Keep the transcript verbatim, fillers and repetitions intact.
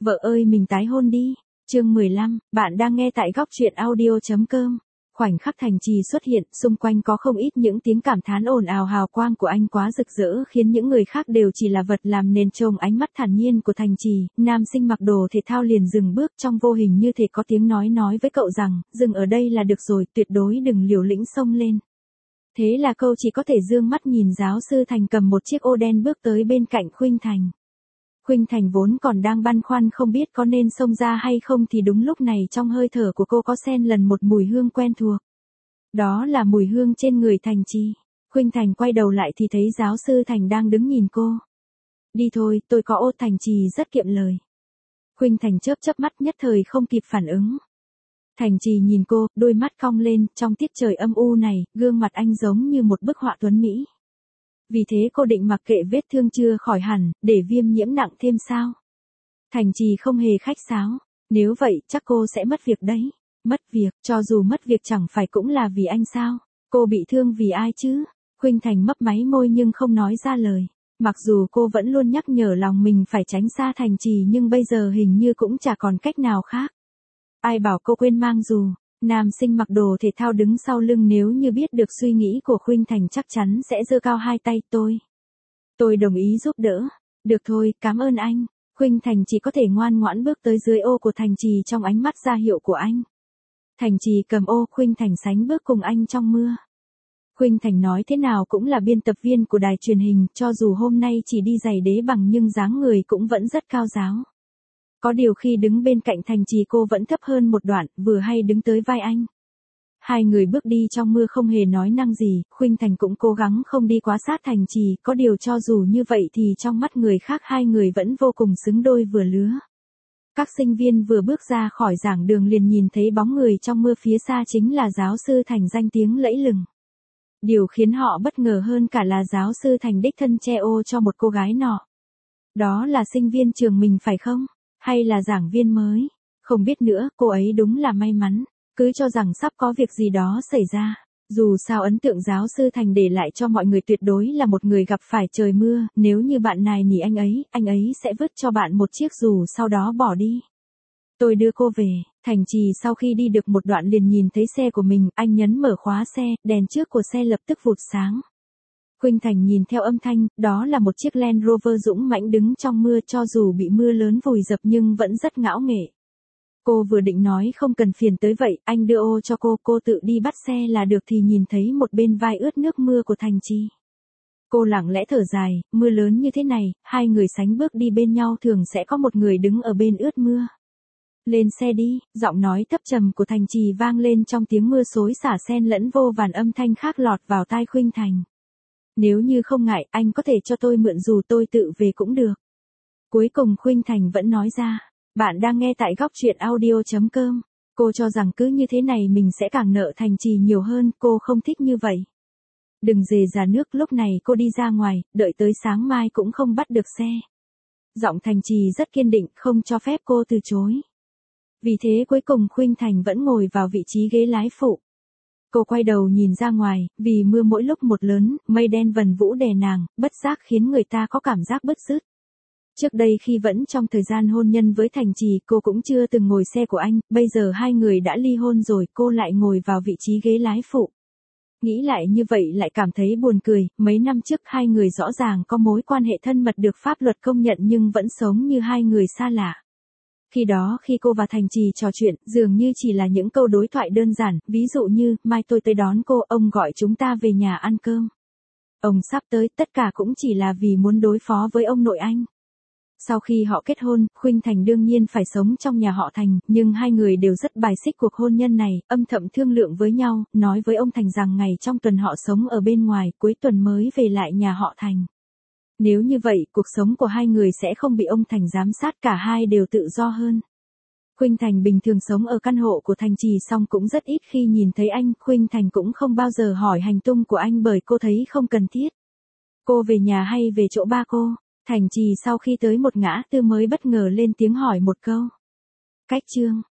Vợ ơi mình tái hôn đi. Chương mười lăm, bạn đang nghe tại góc truyện audio chấm com. Khoảnh khắc Thành Trì xuất hiện, xung quanh có không ít những tiếng cảm thán ồn ào hào quang của anh quá rực rỡ khiến những người khác đều chỉ là vật làm nền trông ánh mắt thản nhiên của Thành Trì. Nam sinh mặc đồ thể thao liền dừng bước, trong vô hình như thể có tiếng nói nói với cậu rằng, dừng ở đây là được rồi, tuyệt đối đừng liều lĩnh xông lên. Thế là câu chỉ có thể dương mắt nhìn giáo sư Thành cầm một chiếc ô đen bước tới bên cạnh Khuynh Thành. Khuynh Thành vốn còn đang băn khoăn không biết có nên xông ra hay không thì đúng lúc này trong hơi thở của cô có xen lần một mùi hương quen thuộc. Đó là mùi hương trên người Thành Trì. Khuynh Thành quay đầu lại thì thấy giáo sư Thành đang đứng nhìn cô. Đi thôi, tôi có ô. Thành Trì rất kiệm lời. Khuynh Thành chớp chớp mắt nhất thời không kịp phản ứng. Thành Trì nhìn cô, đôi mắt cong lên, trong tiết trời âm u này, gương mặt anh giống như một bức họa tuấn mỹ. Vì thế cô định mặc kệ vết thương chưa khỏi hẳn, để viêm nhiễm nặng thêm sao? Thành Trì không hề khách sáo. Nếu vậy chắc cô sẽ mất việc đấy. Mất việc, cho dù mất việc chẳng phải cũng là vì anh sao? Cô bị thương vì ai chứ? Khuynh Thành mấp máy môi nhưng không nói ra lời. Mặc dù cô vẫn luôn nhắc nhở lòng mình phải tránh xa Thành Trì nhưng bây giờ hình như cũng chả còn cách nào khác. Ai bảo cô quên mang dù? Nam sinh mặc đồ thể thao đứng sau lưng nếu như biết được suy nghĩ của Khuynh Thành chắc chắn sẽ giơ cao hai tay. Tôi. Tôi đồng ý giúp đỡ. Được thôi, cảm ơn anh. Khuynh Thành chỉ có thể ngoan ngoãn bước tới dưới ô của Thành Trì trong ánh mắt ra hiệu của anh. Thành Trì cầm ô, Khuynh Thành sánh bước cùng anh trong mưa. Khuynh Thành nói thế nào cũng là biên tập viên của đài truyền hình, cho dù hôm nay chỉ đi giày đế bằng nhưng dáng người cũng vẫn rất cao ráo. Có điều khi đứng bên cạnh Thành Trì cô vẫn thấp hơn một đoạn, vừa hay đứng tới vai anh. Hai người bước đi trong mưa không hề nói năng gì, Khuynh Thành cũng cố gắng không đi quá sát Thành Trì, có điều cho dù như vậy thì trong mắt người khác hai người vẫn vô cùng xứng đôi vừa lứa. Các sinh viên vừa bước ra khỏi giảng đường liền nhìn thấy bóng người trong mưa phía xa chính là giáo sư Thành danh tiếng lẫy lừng. Điều khiến họ bất ngờ hơn cả là giáo sư Thành đích thân che ô cho một cô gái nọ. Đó là sinh viên trường mình phải không? Hay là giảng viên mới? Không biết nữa, cô ấy đúng là may mắn. Cứ cho rằng sắp có việc gì đó xảy ra. Dù sao ấn tượng giáo sư Thành để lại cho mọi người tuyệt đối là một người gặp phải trời mưa, nếu như bạn nài nỉ anh ấy, anh ấy sẽ vứt cho bạn một chiếc dù sau đó bỏ đi. Tôi đưa cô về. Thành Trì sau khi đi được một đoạn liền nhìn thấy xe của mình, anh nhấn mở khóa xe, đèn trước của xe lập tức vụt sáng. Khuynh Thành nhìn theo âm thanh, đó là một chiếc Land Rover dũng mãnh đứng trong mưa cho dù bị mưa lớn vùi dập nhưng vẫn rất ngạo nghễ. Cô vừa định nói không cần phiền tới vậy, anh đưa ô cho cô, cô tự đi bắt xe là được thì nhìn thấy một bên vai ướt nước mưa của Thành Trì. Cô lặng lẽ thở dài, mưa lớn như thế này, hai người sánh bước đi bên nhau thường sẽ có một người đứng ở bên ướt mưa. Lên xe đi, giọng nói thấp trầm của Thành Trì vang lên trong tiếng mưa xối xả xen lẫn vô vàn âm thanh khác lọt vào tai Khuynh Thành. Nếu như không ngại, anh có thể cho tôi mượn dù tôi tự về cũng được. Cuối cùng Khuynh Thành vẫn nói ra. Bạn đang nghe tại góc truyện audio chấm com. Cô cho rằng cứ như thế này mình sẽ càng nợ Thành Trì nhiều hơn, cô không thích như vậy. Đừng dề ra nước, lúc này cô đi ra ngoài, đợi tới sáng mai cũng không bắt được xe. Giọng Thành Trì rất kiên định, không cho phép cô từ chối. Vì thế cuối cùng Khuynh Thành vẫn ngồi vào vị trí ghế lái phụ. Cô quay đầu nhìn ra ngoài, vì mưa mỗi lúc một lớn, mây đen vần vũ đè nàng, bất giác khiến người ta có cảm giác bứt rứt. Trước đây khi vẫn trong thời gian hôn nhân với Thành Trì cô cũng chưa từng ngồi xe của anh, bây giờ hai người đã ly hôn rồi cô lại ngồi vào vị trí ghế lái phụ. Nghĩ lại như vậy lại cảm thấy buồn cười, mấy năm trước hai người rõ ràng có mối quan hệ thân mật được pháp luật công nhận nhưng vẫn sống như hai người xa lạ. Khi đó khi cô và Thành Trì trò chuyện, dường như chỉ là những câu đối thoại đơn giản, ví dụ như, mai tôi tới đón cô, ông gọi chúng ta về nhà ăn cơm. Ông sắp tới, tất cả cũng chỉ là vì muốn đối phó với ông nội anh. Sau khi họ kết hôn, Khuynh Thành đương nhiên phải sống trong nhà họ Thành, nhưng hai người đều rất bài xích cuộc hôn nhân này, âm thầm thương lượng với nhau, nói với ông Thành rằng ngày trong tuần họ sống ở bên ngoài, cuối tuần mới về lại nhà họ Thành. Nếu như vậy, cuộc sống của hai người sẽ không bị ông Thành giám sát, cả hai đều tự do hơn. Khuynh Thành bình thường sống ở căn hộ của Thành Trì song cũng rất ít khi nhìn thấy anh, Khuynh Thành cũng không bao giờ hỏi hành tung của anh bởi cô thấy không cần thiết. Cô về nhà hay về chỗ ba cô? Thành Trì sau khi tới một ngã tư mới bất ngờ lên tiếng hỏi một câu. Cách chương,